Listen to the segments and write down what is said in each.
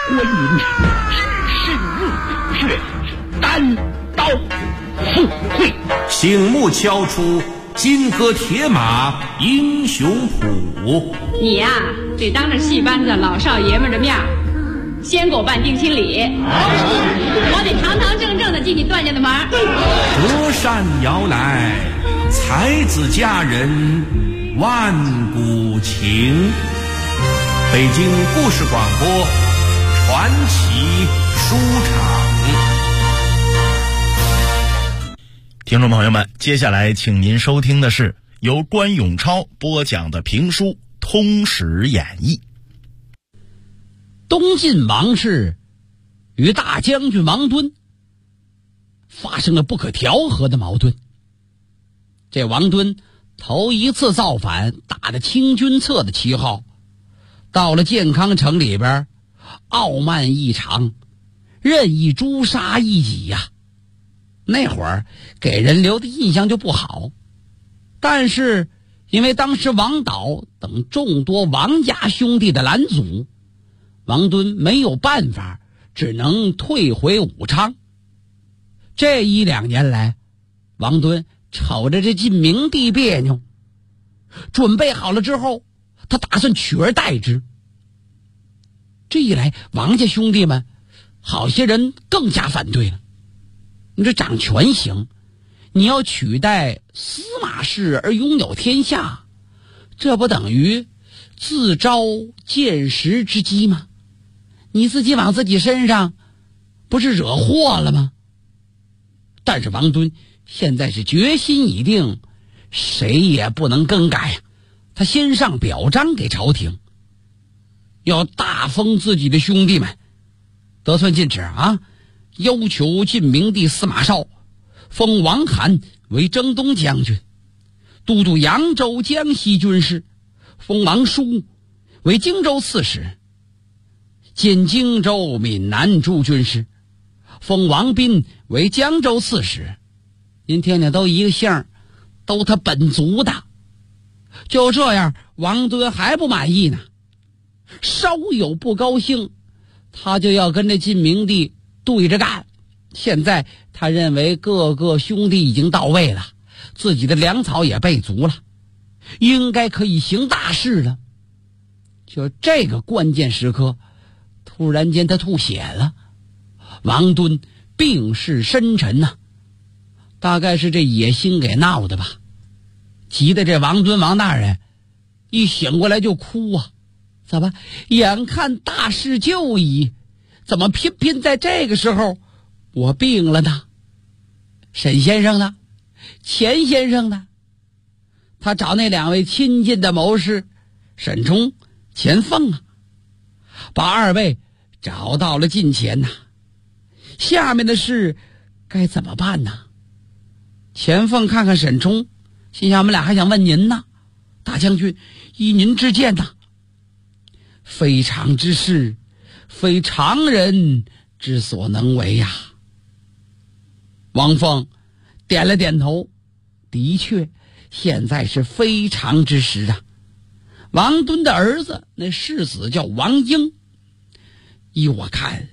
观音只是日血，单刀赴会。 醒目敲出金戈铁马英雄谱。 你呀，得当着戏班子老少爷们的面先给我办定亲礼，我得堂堂正正的进你段家的门。 隔山摇来，才子佳人万古情。北京故事广播传奇书场。 听众朋友们，接下来请您收听的是由关永超播讲的评书《通史演义》。 东晋王室与大将军王敦发生了不可调和的矛盾。这王敦头一次造反，打着清君侧的旗号，到了建康城里边，傲慢异常，任意诛杀异己呀。那会儿给人留的印象就不好。但是因为当时王导等众多王家兄弟的拦阻，王敦没有办法，只能退回武昌。这1-2年来，王敦瞅着这晋明帝别扭，准备好了之后，他打算取而代之。这一来，王家兄弟们好些人更加反对了。你这掌权行，你要取代司马氏而拥有天下，这不等于自招见识之机吗？你自己往自己身上不是惹祸了吗？但是王敦现在是决心已定，谁也不能更改呀。他先上表彰给朝廷，要大封自己的兄弟们，得寸进尺啊！要求晋明帝司马绍封王罕为征东将军，都督扬州江西军事，封王叔为荆州刺史，兼荆州闽南诸军事，封王斌为江州刺史。您听听，都一个姓，都他本族的。就这样，王敦还不满意呢，稍有不高兴，他就要跟这晋明帝对着干。现在他认为各个兄弟已经到位了，自己的粮草也备足了，应该可以行大事了。就这个关键时刻，突然间他吐血了。王敦病势深沉呐，大概是这野心给闹的吧。急得这王敦王大人一醒过来就哭啊！怎么眼看大势就矣，怎么偏偏在这个时候我病了呢？沈先生呢？钱先生呢？他找那2位亲近的谋士沈冲、钱凤啊，把2位找到了近前呐。下面的事该怎么办呢？钱凤看看沈冲，心想我们俩还想问您呢，大将军依您之见呐。非常之事，非常人之所能为呀。王凤点了点头，的确现在是非常之时啊。王敦的儿子那世子叫王英，依我看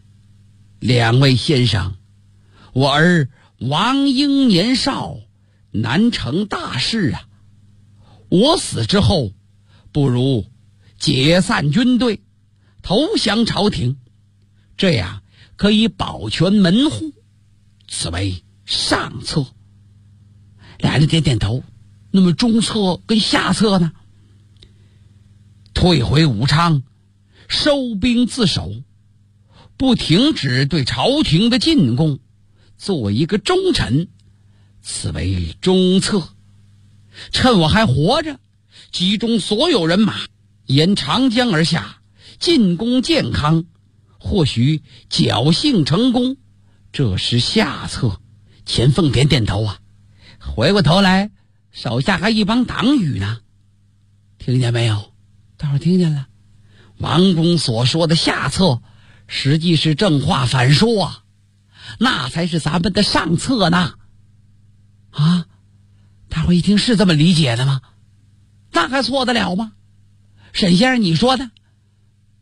，2位先生，我儿王英年少，难成大事啊。我死之后，不如解散军队，投降朝廷，这样可以保全门户，此为上策。俩人点点头。那么中策跟下策呢？退回武昌，收兵自守，不停止对朝廷的进贡，做一个忠臣，此为中策。趁我还活着，集中所有人马，沿长江而下，进攻建康，或许侥幸成功，这是下策。钱凤点点头啊，回过头来，手下还一帮党羽呢。听见没有？待会儿听见了。王公所说的下策，实际是正话反说啊，那才是咱们的上策呢。啊，大伙一听是这么理解的吗？那还错得了吗？沈先生，你说的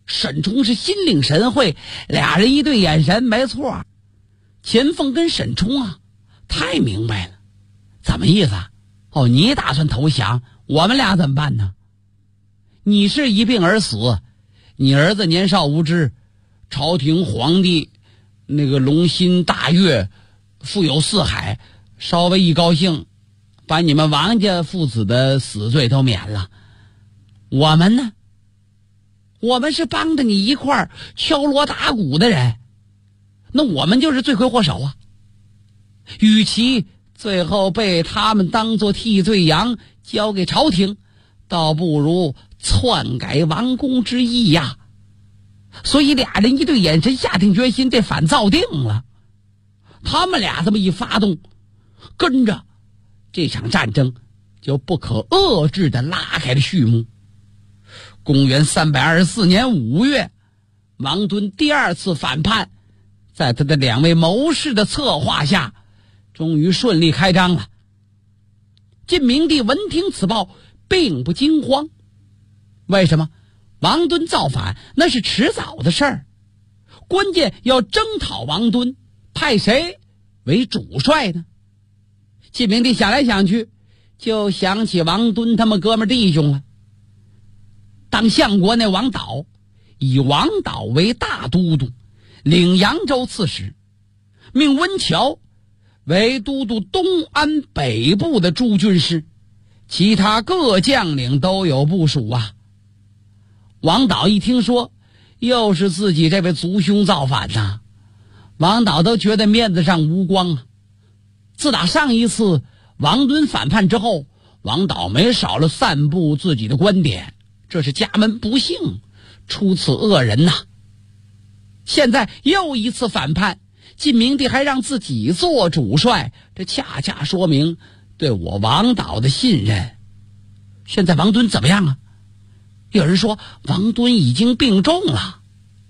沈冲是心领神会，俩人一对眼神，没错，钱凤跟沈冲啊太明白了。怎么意思啊？哦，你打算投降，我们俩怎么办呢？你是一病而死，你儿子年少无知，朝廷皇帝那个龙心大悦，富有四海，稍微一高兴，把你们王家父子的死罪都免了。我们呢？我们是帮着你一块儿敲锣打鼓的人，那我们就是罪魁祸首啊！与其最后被他们当作替罪羊交给朝廷，倒不如篡改王公之意呀。所以俩人一对眼神，下定决心，这反造定了。他们俩这么一发动，跟着这场战争就不可遏制地拉开了序幕。公元324年5月，王敦第二次反叛，在他的两位谋士的策划下，终于顺利开张了。晋明帝闻听此报，并不惊慌。为什么？王敦造反那是迟早的事儿，关键要征讨王敦，派谁为主帅呢？晋明帝想来想去，就想起王敦他们哥们弟兄了。当相国那王导，以王导为大都督，领扬州刺史，命温峤为都督东安北部的诸军师，其他各将领都有部署啊。王导一听说又是自己这位族兄造反呐，王导都觉得面子上无光啊。自打上一次王敦反叛之后，王导没少了散布自己的观点，这是家门不幸，出此恶人呐。现在又一次反叛，晋明帝还让自己做主帅，这恰恰说明对我王导的信任。现在王敦怎么样啊？有人说王敦已经病重了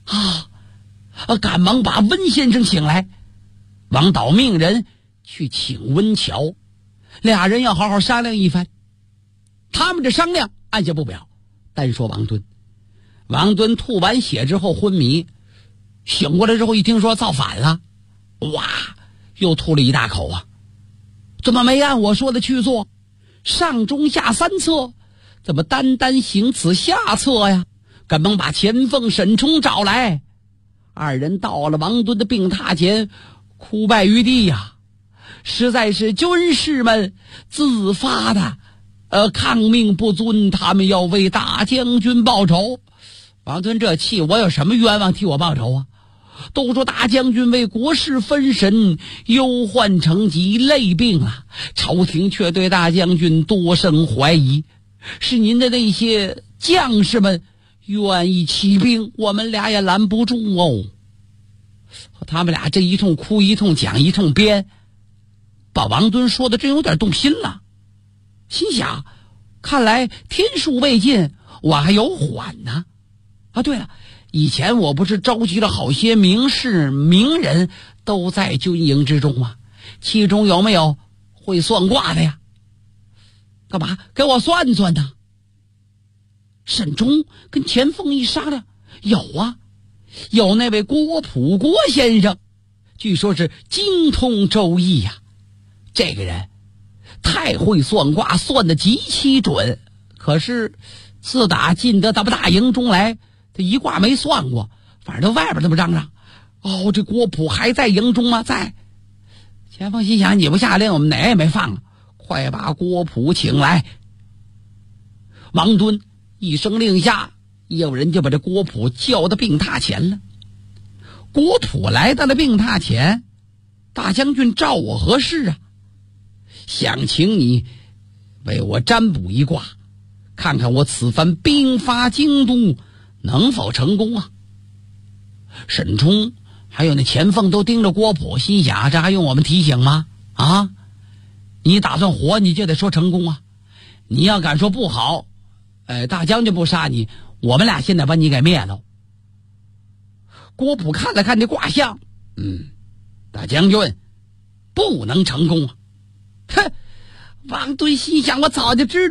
赶忙把温先生请来。王导命人去请温峤，俩人要好好商量一番。他们这商量按下不表，单说王敦。王敦吐完血之后昏迷，醒过来之后一听说造反了，哇，又吐了一大口啊！怎么没按我说的去做？上中下三策，怎么单单行此下策呀？赶忙把钱凤、沈冲找来，二人到了王敦的病榻前，哭拜于地呀！实在是军士们自发的抗命不遵，他们要为大将军报仇。王敦这气，我有什么冤枉替我报仇啊？都说大将军为国事分神，忧患成疾，累病了，朝廷却对大将军多生怀疑，是您的那些将士们愿意起兵，我们俩也拦不住哦。他们俩这一通哭一通讲一通编，把王敦说的真有点动心了，心想看来天数未尽，我还有缓呢。对了，以前我不是召集了好些名士名人都在军营之中吗？其中有没有会算卦的呀？干嘛给我算算呢？沈冲跟钱凤一商量，有啊，有那位郭璞郭先生，据说是精通周易呀。这个人太会算卦，算得极其准，可是自打进得咱们大营中来，他一卦没算过，反正外边那么嚷嚷，这郭璞还在营中吗？在。钱凤心想，你不下令，我们哪也没放啊，快把郭璞请来。王敦一声令下，有人就把这郭璞叫到病榻前了。郭璞来到了病榻前，大将军召我何事啊？想请你为我占卜一卦，看看我此番兵发京都能否成功啊？沈冲还有那钱凤都盯着郭璞，心想这还用我们提醒吗？你打算活你就得说成功啊，你要敢说不好，大将军不杀你，我们俩现在把你给灭了。郭璞看了看这卦象，大将军不能成功啊。王敦心想，我早就知道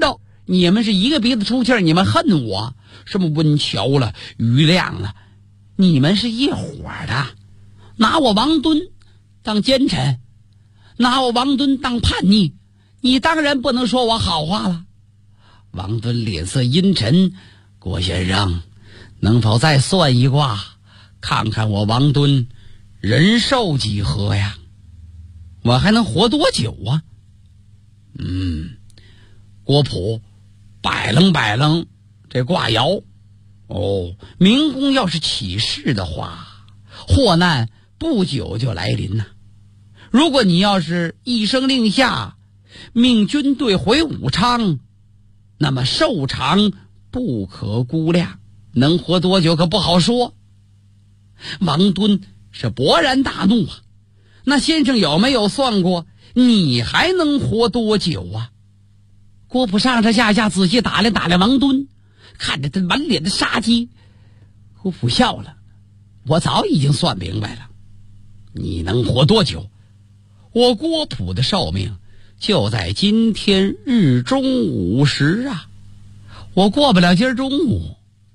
你们是一个鼻子出气儿，你们恨我，什么温峤了、余亮了，你们是一伙的，拿我王敦当奸臣，拿我王敦当叛逆，你当然不能说我好话了。王敦脸色阴沉，郭先生，能否再算一卦，看看我王敦人寿几何呀？我还能活多久啊？郭璞摆楞这卦爻，明公要是起事的话，祸难不久就来临呐。如果你要是一声令下，命军队回武昌，那么寿长不可估量，能活多久可不好说。王敦是勃然大怒啊，那先生有没有算过你还能活多久啊？郭璞上上下下仔细打量王敦，看着他满脸的杀机。郭璞笑了，我早已经算明白了，你能活多久？我郭璞的寿命就在今天日中午时啊，我过不了今儿中午。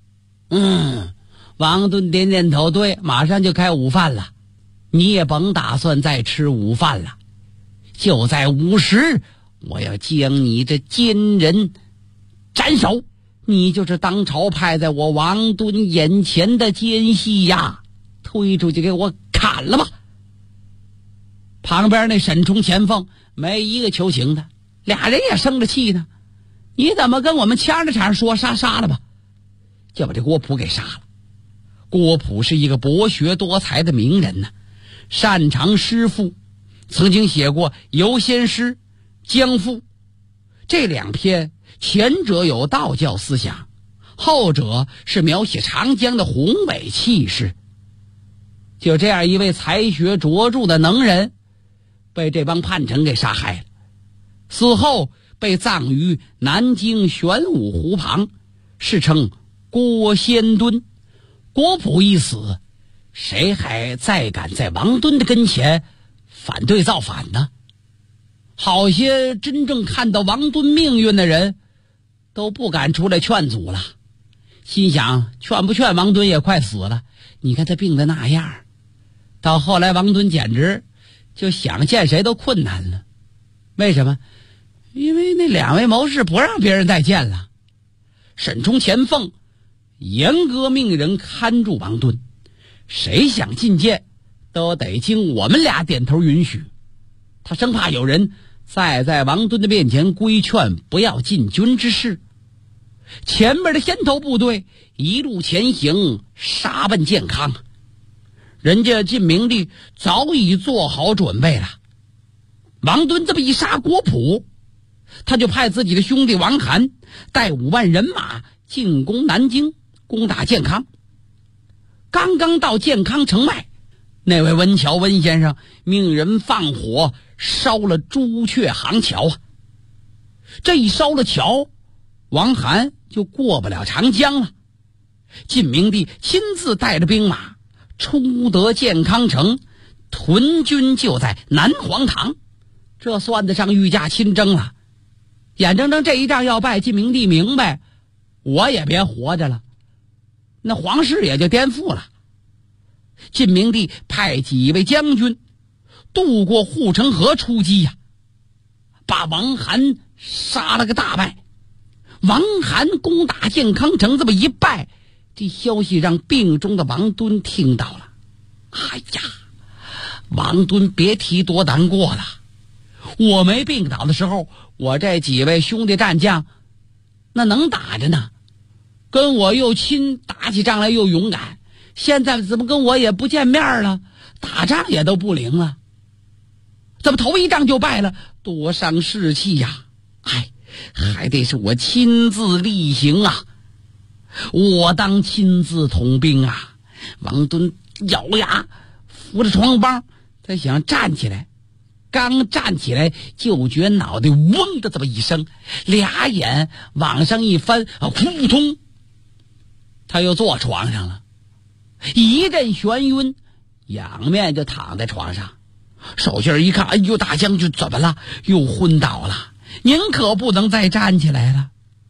王敦点点头，对，马上就开午饭了，你也甭打算再吃午饭了，就在午时，我要将你这奸人斩首，你就是当朝派在我王敦眼前的奸细呀，推出去给我砍了吧。旁边那沈冲、钱凤没一个求情的，俩人也生着气呢，你怎么跟我们掐着茬说杀了吧，就把这郭璞给杀了。郭璞是一个博学多才的名人呢，擅长诗赋，曾经写过《游仙诗》《江赋》这两篇，前者有道教思想，后者是描写长江的宏伟气势。就这样一位才学卓著的能人，被这帮叛臣给杀害了，死后被葬于南京玄武湖旁，世称郭仙墩。郭璞一死，谁还再敢在王敦的跟前反对造反呢？好些真正看到王敦命运的人都不敢出来劝阻了，心想劝不劝王敦也快死了，你看他病得那样。到后来王敦简直就想见谁都困难了。为什么？因为那两位谋士不让别人再见了。沈冲、钱凤严格命人看住王敦，谁想觐见都得经我们俩点头允许。他生怕有人再在王敦的面前规劝不要进军之事。前面的先头部队一路前行，杀奔建康，人家晋明帝早已做好准备了。王敦这么一杀郭璞，他就派自己的兄弟王涵带5万人马进攻南京，攻打建康。刚刚到建康城外，那位温峤温先生命人放火烧了朱雀行桥啊！这一烧了桥，王涵就过不了长江了。晋明帝亲自带着兵马出得建康城，屯军就在南皇堂，这算得上御驾亲征了。眼睁睁这一仗要败，晋明帝明白我也别活着了，那皇室也就颠覆了。晋明帝派几位将军渡过护城河出击呀，把王涵杀了个大败。王涵攻打建康城这么一败，这消息让病中的王敦听到了。哎呀，王敦别提多难过了。我没病倒的时候，我这几位兄弟战将那能打着呢，跟我又亲，打起仗来又勇敢，现在怎么跟我也不见面了，打仗也都不灵了，怎么头一仗就败了，多伤士气呀！哎，还得是我亲自力行啊，我当亲自统兵啊。王敦咬牙扶着床帮，他想站起来，刚站起来就觉脑袋嗡的这么一声，俩眼往上一翻，扑通，他又坐床上了，一阵眩晕，仰面就躺在床上。手下一看，哎呦，大将军怎么了？又昏倒了，您可不能再站起来了。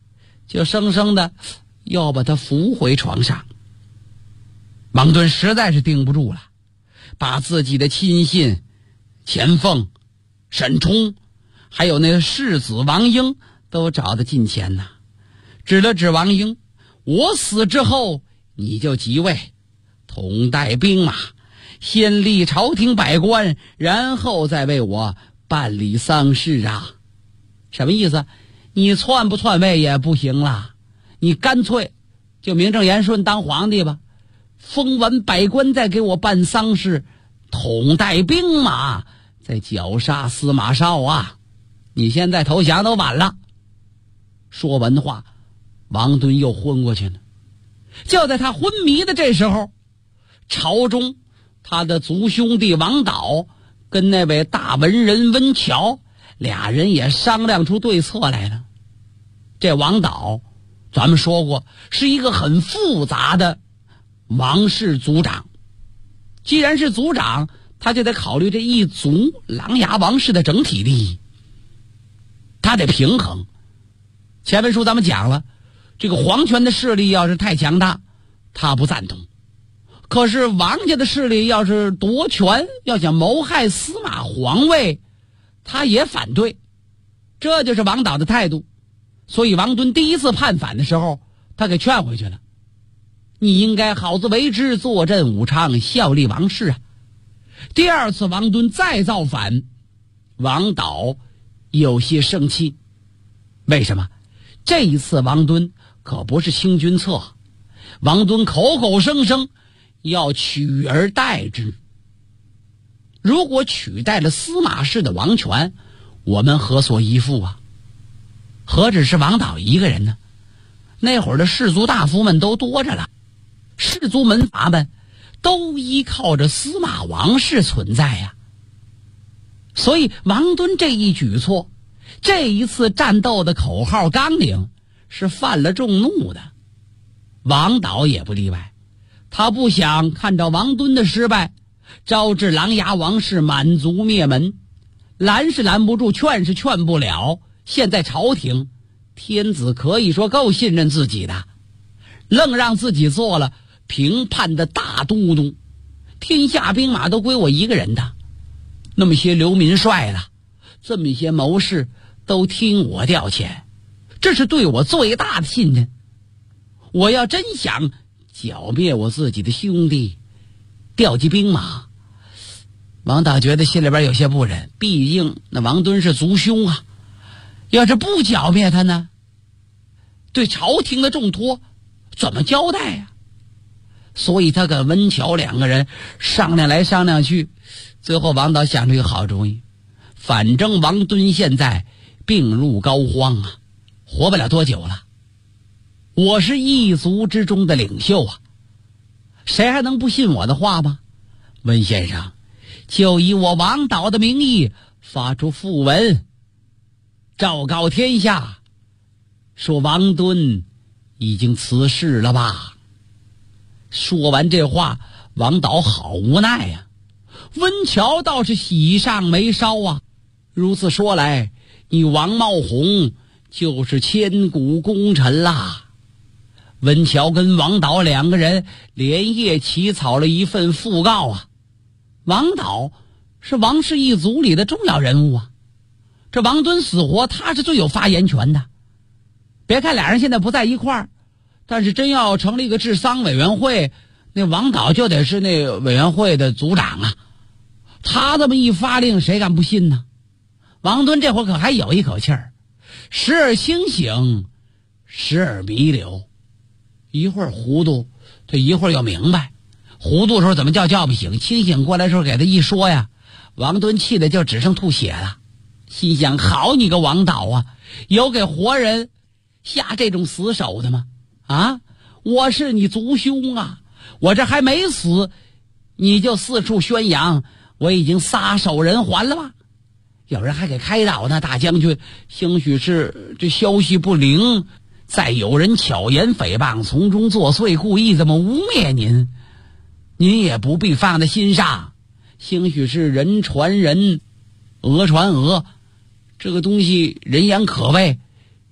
就生生的要把他扶回床上。王敦实在是顶不住了，把自己的亲信钱凤、沈冲还有那个世子王英都找得近前呐，指了指王英，我死之后你就即位，统带兵马，先立朝廷百官，然后再为我办理丧事啊。什么意思？你篡不篡位也不行了，你干脆就名正言顺当皇帝吧，封完百官再给我办丧事，统带兵马，再绞杀司马绍啊！你现在投降都晚了。说完话，王敦又昏过去了。就在他昏迷的这时候，朝中他的族兄弟王导跟那位大文人温峤俩人也商量出对策来了。这王导咱们说过是一个很复杂的王室族长，既然是族长，他就得考虑这一族琅琊王氏的整体利益，他得平衡。前文书咱们讲了，这个皇权的势力要是太强大，他不赞同，可是王家的势力要是夺权，要想谋害司马皇位，他也反对。这就是王导的态度。所以王敦第一次叛反的时候，他给劝回去了，你应该好自为之，坐镇武昌，效力王室啊。第二次王敦再造反，王导有些生气。为什么？这一次王敦可不是清君侧，王敦口口声声要取而代之。如果取代了司马氏的王权，我们何所依附啊？何止是王导一个人呢？那会儿的士族大夫们都多着了，士族门阀们都依靠着司马王室存在呀。所以王敦这一举措，这一次战斗的口号纲领是犯了众怒的。王导也不例外，他不想看着王敦的失败招致琅琊王氏满族灭门，拦是拦不住，劝是劝不了。现在朝廷天子可以说够信任自己的，愣让自己做了平叛的大都督，天下兵马都归我一个人的，那么些流民帅了，这么些谋士都听我调遣，这是对我最大的信任。我要真想剿灭我自己的兄弟，调集兵马，王导觉得心里边有些不忍，毕竟那王敦是族兄啊，要是不剿灭他呢，对朝廷的重托怎么交代呀？所以他跟温峤两个人商量来商量去，最后王导想出一个好主意，反正王敦现在病入膏肓啊，活不了多久了，我是一族之中的领袖啊，谁还能不信我的话吗？温先生，就以我王导的名义发出讣文，昭告天下，说王敦已经辞世了吧。说完这话，王导好无奈呀。温峤倒是喜上眉梢啊，如此说来，你王茂宏就是千古功臣啦。温峤跟王导两个人连夜起草了一份讣告啊。王导是王氏一族里的重要人物啊，这王敦死活他是最有发言权的。别看俩人现在不在一块儿，但是真要成立一个治丧委员会，那王导就得是那委员会的组长啊。他这么一发令，谁敢不信呢？王敦这会儿可还有一口气儿，时而清醒，时而迷流，一会儿糊涂，这一会儿又明白。糊涂的时候怎么叫不醒，清醒过来的时候给他一说呀，王敦气的就只剩吐血了，心想好你个王导啊，有给活人下这种死手的吗？啊，我是你族兄啊，我这还没死你就四处宣扬我已经撒手人寰了吧？有人还给开导呢，大将军，兴许是这消息不灵，再有人巧言诽谤，从中作祟，故意这么污蔑您，您也不必放在心上，兴许是人传人，讹传讹，这个东西人言可畏，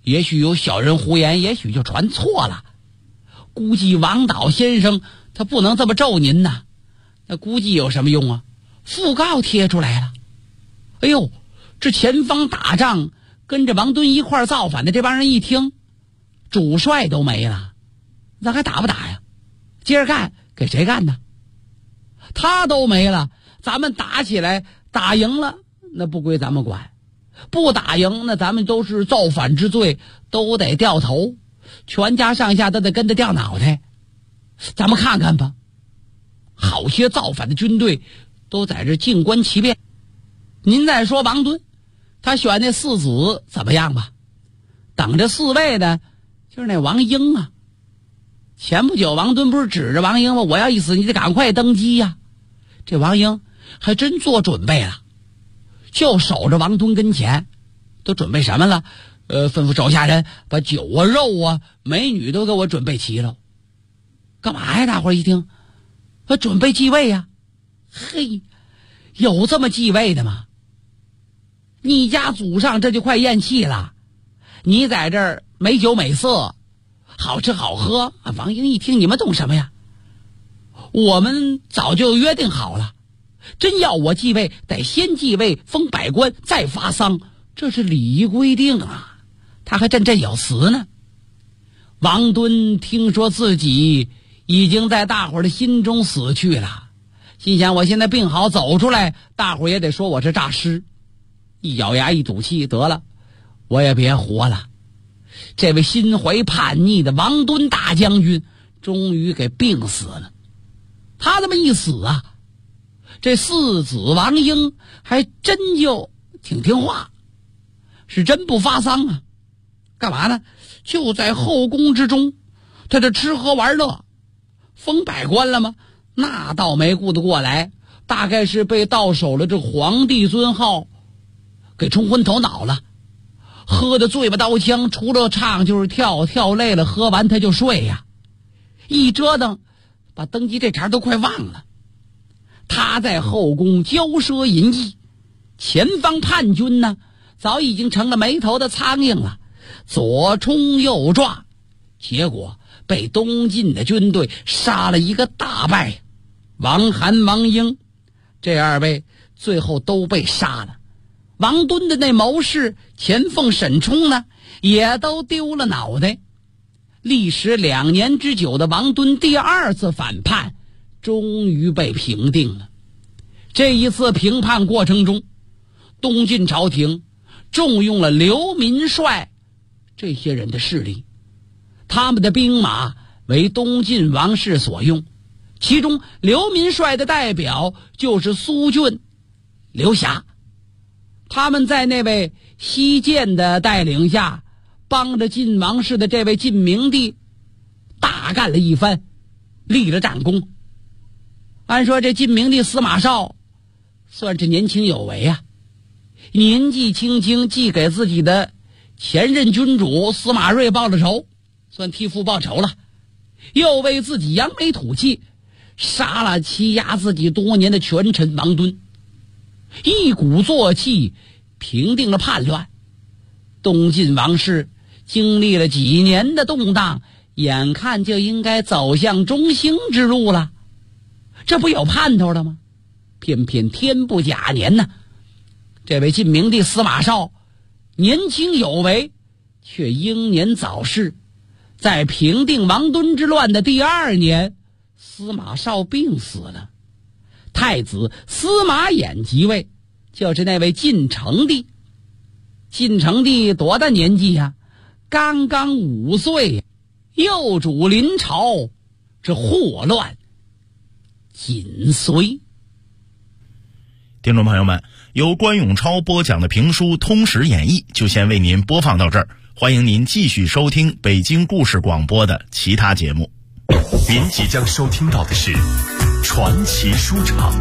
也许有小人胡言，也许就传错了。估计王导先生他不能这么咒您呐，那估计有什么用啊？讣告贴出来了。哎呦，这前方打仗跟着王敦一块造反的这帮人一听，主帅都没了，咱还打不打呀？接着干，给谁干呢？他都没了，咱们打起来，打赢了那不归咱们管，不打赢那咱们都是造反之罪，都得掉头，全家上下都得跟着掉脑袋。咱们看看吧，好些造反的军队都在这静观其变。您再说王敦，他选那4子怎么样吧？等着4位的就是那王英啊。前不久王敦不是指着王英吗？我要一死你得赶快登基呀。这王英还真做准备了，就守着王敦跟前，都准备什么了？吩咐手下人把酒啊、肉啊、美女都给我准备齐了。干嘛呀？大伙儿一听，准备继位呀。嘿，有这么继位的吗？你家祖上这就快咽气了，你在这儿美酒美色，好吃好喝。王英一听，你们懂什么呀？我们早就约定好了，真要我继位，得先继位封百官，再发丧，这是礼仪规定啊。他还振振有词呢。王敦听说自己已经在大伙儿的心中死去了，心想我现在病好走出来，大伙儿也得说我是诈尸。一咬牙一赌气，得了，我也别活了。这位心怀叛逆的王敦大将军终于给病死了。他这么一死啊，这4子王英还真就挺听话，是真不发丧啊。干嘛呢？就在后宫之中，他这吃喝玩乐。封百官了吗？那倒没顾得过来，大概是被到手了这皇帝尊号给冲昏头脑了，喝得醉吧刀枪，除了唱就是跳，跳累了喝完他就睡呀。一折腾把登基这茬都快忘了。他在后宫骄奢淫逸，前方叛军呢早已经成了没头的苍蝇了，左冲右撞，结果被东晋的军队杀了一个大败。王涵、王英这2位最后都被杀了。王敦的那谋士钱凤、沈冲呢，也都丢了脑袋。历时2年之久的王敦第2次反叛，终于被平定了。这一次平叛过程中，东晋朝廷重用了刘民帅这些人的势力，他们的兵马为东晋王室所用，其中刘民帅的代表就是苏峻、刘霞。他们在那位西涧的带领下，帮着晋王室的这位晋明帝大干了一番，立了战功。按说这晋明帝司马绍算是年轻有为啊，年纪轻轻既给自己的前任君主司马睿报了仇，算替父报仇了，又为自己扬眉吐气，杀了欺压自己多年的权臣王敦，一鼓作气平定了叛乱。东晋王室经历了几年的动荡，眼看就应该走向中兴之路了，这不有盼头了吗？偏偏天不假年呢，这位晋明帝司马绍年轻有为，却英年早逝。在平定王敦之乱的第2年，司马绍病死了，太子司马衍即位，就是那位晋成帝。晋成帝多大年纪呀？刚刚5岁，幼主临朝，这祸乱紧随。 听众朋友们，由关永超播讲的评书《通史演义》就先为您播放到这儿，欢迎您继续收听北京故事广播的其他节目。 您即将收听到的是传奇书场。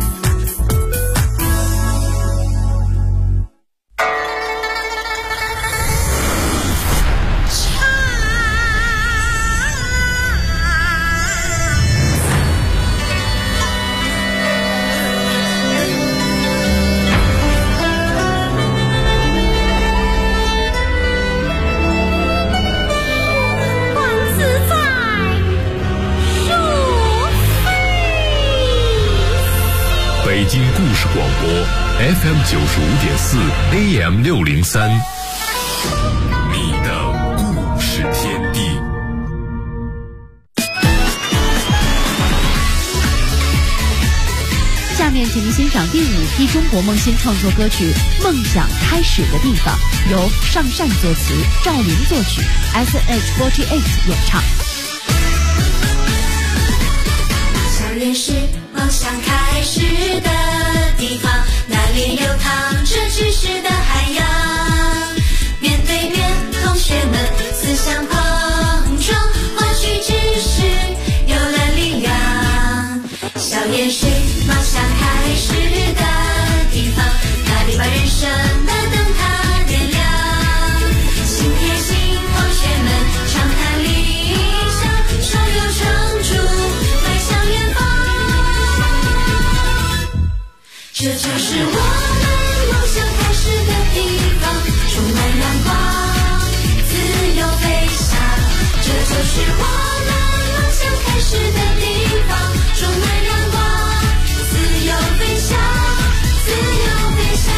京故事广播 FM95.4 AM603， 你的故事天地。 下面请您欣赏第5批中国梦新创作歌曲《梦想开始的地方》，由尚善作词，赵琳作曲， SH48 演唱。 校园是梦想开始的地方，那里流淌着知识的海洋，面对面同学们思想碰撞，获取知识有了力量。校园是梦想开始的地方，那里把人生的灯塔点亮，心贴心同学们畅谈理想，手有成竹迈向远方。这就是我们梦想开始的地方，充满阳光，自由飞翔。这就是我们梦想开始的地方，充满阳光，自由飞翔，自由飞翔。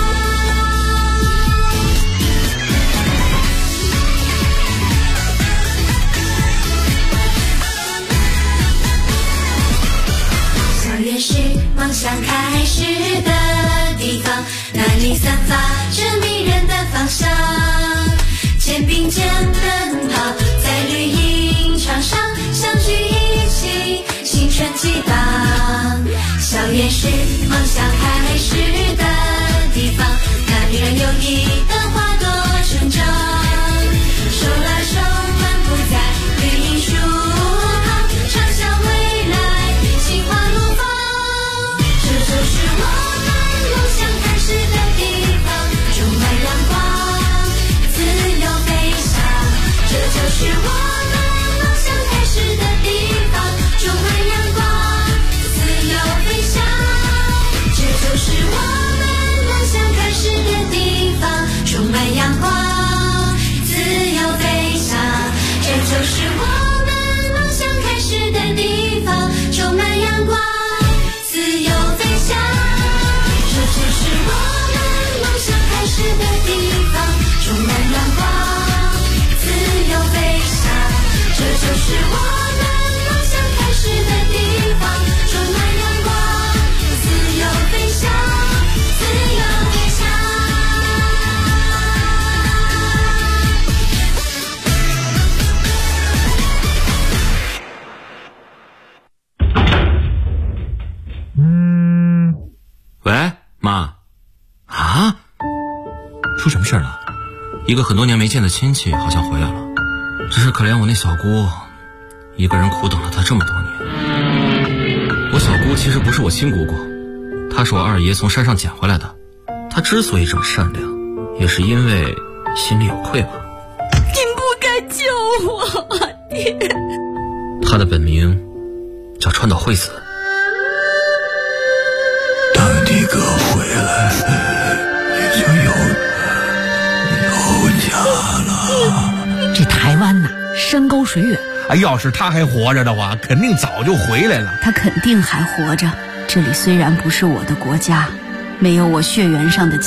校园是梦想开始的地方，那里散发着迷人的芳香，肩并肩奔跑在绿茵场上，相聚一起青春激荡。校园是梦想开始的地方，那里让友谊的花朵成长，手拉手漫步在绿荫树旁，畅想未来心花怒放。这就是我们梦想开始的地方，充满阳光，自由飞翔。这就是我们梦想开始的地方，充满阳光，自由飞翔。这就是我们梦想开始的地方，充满阳光，自由飞翔。这就是我们梦想开始的地方，充满阳光，自由飞翔。这就是我们梦想开始的地方，充满阳光，自由飞翔。这就是我们梦想开始的地方，充满阳光，自由飞翔，自由飞翔。 喂，妈。啊？出什么事了？一个很多年没见的亲戚好像回来了，只是可怜我那小姑，一个人苦等了她这么多年。我小姑其实不是我亲姑姑，她是我二爷从山上捡回来的。她之所以这么善良，也是因为心里有愧吧。 您不该救我，爹。 她的本名叫川岛惠子。 当你哥回来，你就有家了。 这台湾呐，山高水远， 要是他还活着的话，肯定早就回来了。 他肯定还活着。这里虽然不是我的国家，没有我血缘上的